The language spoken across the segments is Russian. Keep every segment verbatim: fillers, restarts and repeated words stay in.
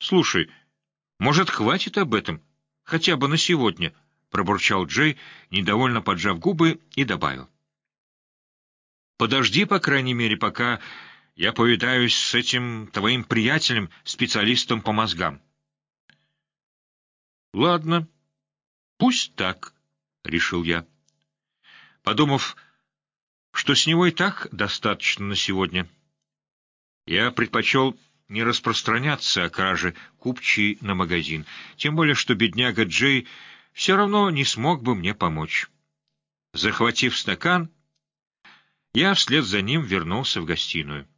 Слушай, может, хватит об этом? Хотя бы на сегодня, — пробурчал Джей, недовольно поджав губы, и добавил. Подожди, по крайней мере, пока я повидаюсь с этим твоим приятелем, специалистом по мозгам. Ладно, пусть так, — решил я, подумав, что с него и так достаточно на сегодня. Я предпочел не распространяться о краже купчей на магазин, тем более что бедняга Джей все равно не смог бы мне помочь. Захватив стакан, я вслед за ним вернулся в гостиную.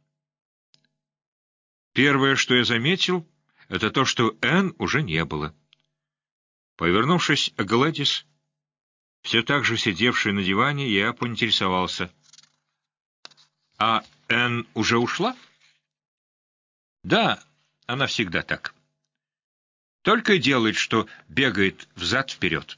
Первое, что я заметил, это то, что Энн уже не было. Повернувшись к Гладис, все так же сидевшей на диване, я поинтересовался. «А Энн уже ушла?» «Да, она всегда так. Только и делает, что бегает взад-вперед».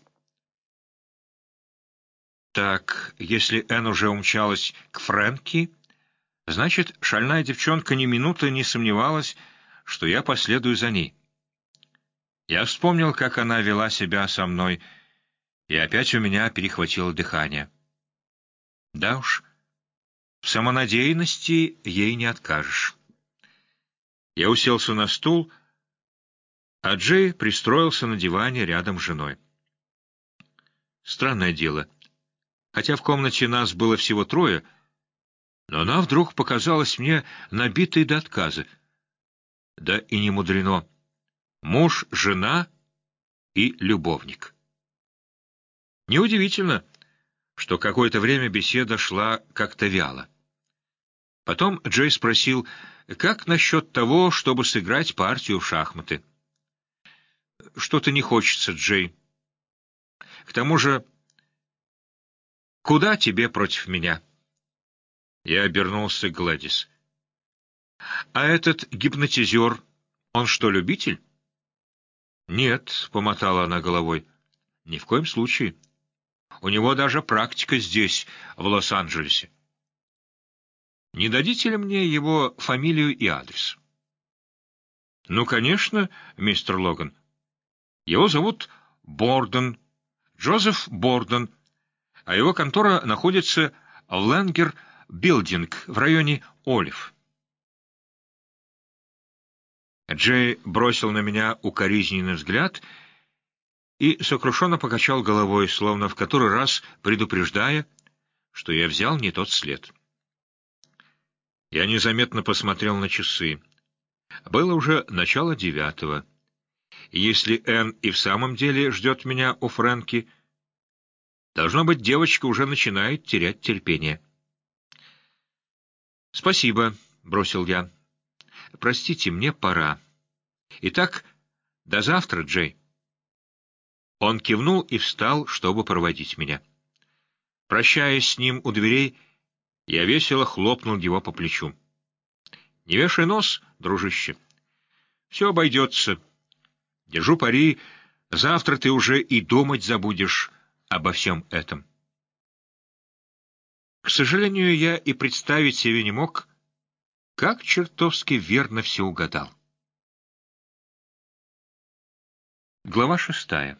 «Так, если Энн уже умчалась к Фрэнки, значит, шальная девчонка ни минуты не сомневалась, что я последую за ней». Я вспомнил, как она вела себя со мной, и опять у меня перехватило дыхание. Да уж, в самонадеянности ей не откажешь. Я уселся на стул, а Джей пристроился на диване рядом с женой. Странное дело. Хотя в комнате нас было всего трое, но она вдруг показалась мне набитой до отказа. Да и не мудрено. Муж, жена и любовник. Неудивительно, что какое-то время беседа шла как-то вяло. Потом Джей спросил, как насчет того, чтобы сыграть партию в шахматы. «Что-то не хочется, Джей. К тому же, куда тебе против меня?» Я обернулся к Гладис. «А этот гипнотизер, он что, любитель?» «Нет», — помотала она головой, — «ни в коем случае. У него даже практика здесь, в Лос-Анджелесе. Не дадите ли мне его фамилию и адрес?» «Ну, конечно, мистер Логан. Его зовут Борден, Джозеф Борден, а его контора находится в Ленгер Билдинг в районе Олив». Джей бросил на меня укоризненный взгляд и сокрушенно покачал головой, словно в который раз предупреждая, что я взял не тот след. Я незаметно посмотрел на часы. Было уже начало девятого. И если Энн и в самом деле ждет меня у Фрэнки, должно быть, девочка уже начинает терять терпение. «Спасибо», — бросил я. «Простите, мне пора. Итак, до завтра, Джей». Он кивнул и встал, чтобы проводить меня. Прощаясь с ним у дверей, я весело хлопнул его по плечу. «Не вешай нос, дружище. Все обойдется. Держу пари, завтра ты уже и думать забудешь обо всем этом». К сожалению, я и представить себе не мог, как чертовски верно все угадал. Глава шестая.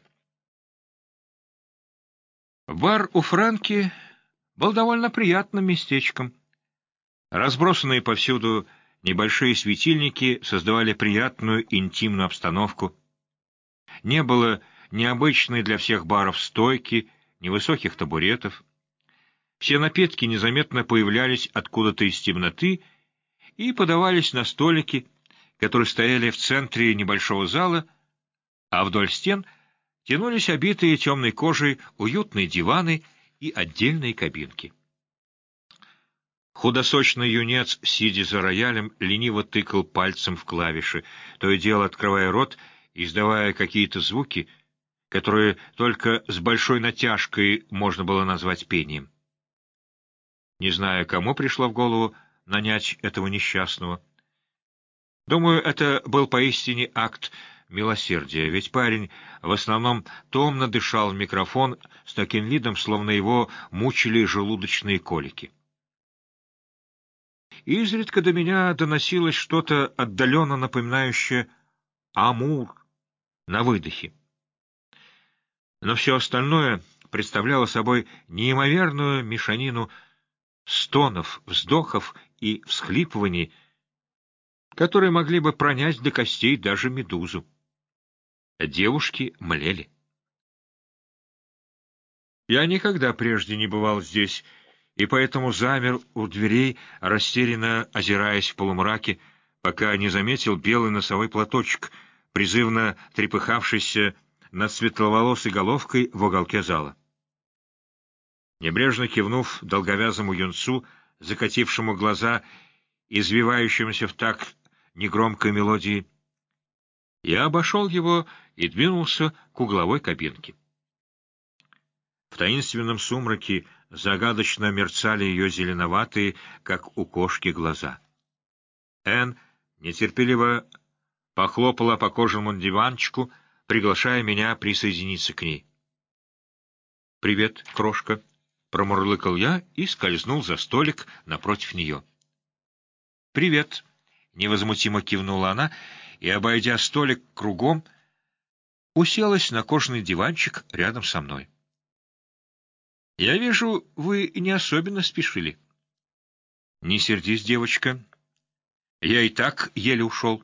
Бар у Фрэнки был довольно приятным местечком. Разбросанные повсюду небольшие светильники создавали приятную интимную обстановку. Не было ни обычной для всех баров стойки, ни высоких табуретов. Все напитки незаметно появлялись откуда-то из темноты и подавались на столики, которые стояли в центре небольшого зала, а вдоль стен тянулись обитые темной кожей уютные диваны и отдельные кабинки. Худосочный юнец, сидя за роялем, лениво тыкал пальцем в клавиши, то и дело открывая рот, издавая какие-то звуки, которые только с большой натяжкой можно было назвать пением. Не знаю, кому пришло в голову нанять этого несчастного. Думаю, это был поистине акт милосердия, ведь парень в основном томно дышал в микрофон с таким видом, словно его мучили желудочные колики. Изредка до меня доносилось что-то отдаленно напоминающее Амур на выдохе. Но все остальное представляло собой неимоверную мешанину стонов, вздохов и всхлипываний, которые могли бы пронять до костей даже медузу. Девушки млели. Я никогда прежде не бывал здесь, и поэтому замер у дверей, растерянно озираясь в полумраке, пока не заметил белый носовой платочек, призывно трепыхавшийся над светловолосой головкой в уголке зала. Небрежно кивнув долговязому юнцу, закатившему глаза, извивающемуся в такт негромкой мелодии, я обошел его и двинулся к угловой кабинке. В таинственном сумраке загадочно мерцали ее зеленоватые, как у кошки, глаза. Энн нетерпеливо похлопала по кожаному диванчику, приглашая меня присоединиться к ней. «Привет, крошка», — промурлыкал я и скользнул за столик напротив нее. «Привет», — невозмутимо кивнула она и, обойдя столик кругом, уселась на кожаный диванчик рядом со мной. «Я вижу, вы не особенно спешили». «Не сердись, девочка. Я и так еле ушел».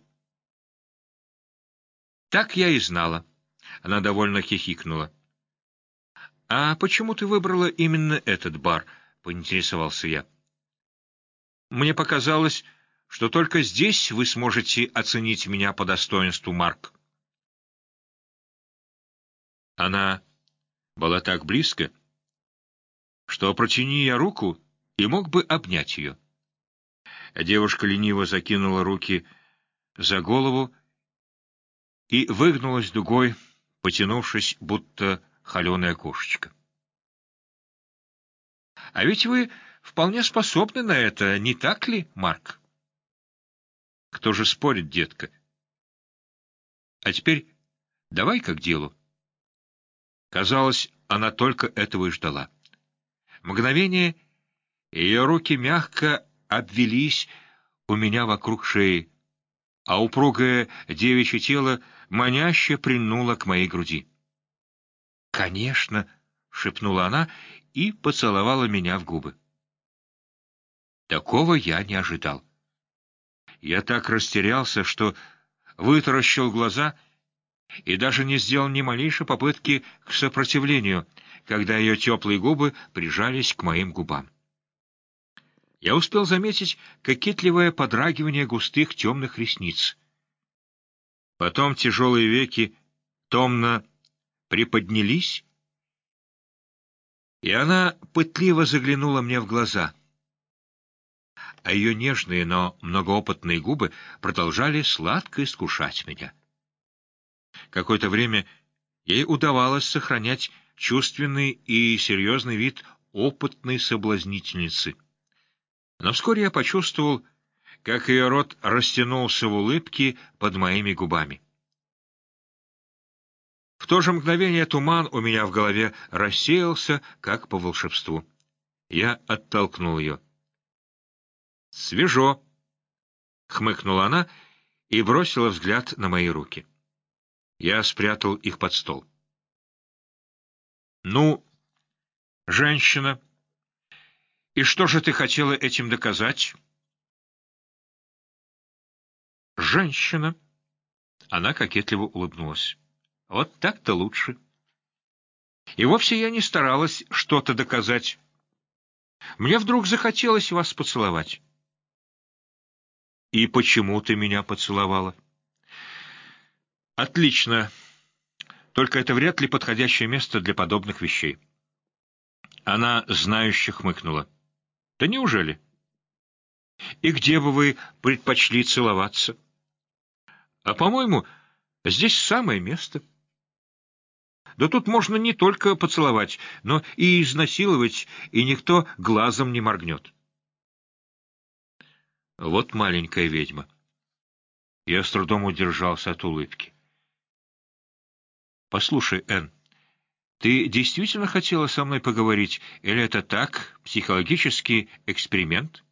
«Так я и знала». Она довольно хихикнула. «А почему ты выбрала именно этот бар?» — поинтересовался я. «Мне показалось, что только здесь вы сможете оценить меня по достоинству, Марк». Она была так близко, что протяни я руку и мог бы обнять ее. Девушка лениво закинула руки за голову и выгнулась дугой, потянувшись, будто холеная кошечка. «А ведь вы вполне способны на это, не так ли, Марк?» «Кто же спорит, детка? А теперь давай-ка к делу». Казалось, она только этого и ждала. Мгновение ее руки мягко обвелись у меня вокруг шеи, а упругое девичье тело маняще прильнуло к моей груди. «Конечно!» — шепнула она и поцеловала меня в губы. Такого я не ожидал. Я так растерялся, что вытаращил глаза и даже не сделал ни малейшей попытки к сопротивлению, когда ее теплые губы прижались к моим губам. Я успел заметить кокетливое подрагивание густых темных ресниц. Потом тяжелые веки томно приподнялись, и она пытливо заглянула мне в глаза, а ее нежные, но многоопытные губы продолжали сладко искушать меня. Какое-то время ей удавалось сохранять чувственный и серьезный вид опытной соблазнительницы. Но вскоре я почувствовал, как ее рот растянулся в улыбке под моими губами. В то же мгновение туман у меня в голове рассеялся, как по волшебству. Я оттолкнул ее. «Свежо!» — хмыкнула она и бросила взгляд на мои руки. Я спрятал их под стол. «Ну, женщина, и что же ты хотела этим доказать?» «Женщина!» — она кокетливо улыбнулась. «Вот так-то лучше. И вовсе я не старалась что-то доказать. Мне вдруг захотелось вас поцеловать». «И почему ты меня поцеловала?» «Отлично. Только это вряд ли подходящее место для подобных вещей». Она знающе хмыкнула. «Да неужели? И где бы вы предпочли целоваться?» «А, по-моему, здесь самое место. Да тут можно не только поцеловать, но и изнасиловать, и никто глазом не моргнет». Вот маленькая ведьма. Я с трудом удержался от улыбки. «Послушай, Энн, ты действительно хотела со мной поговорить, или это так, психологический эксперимент?»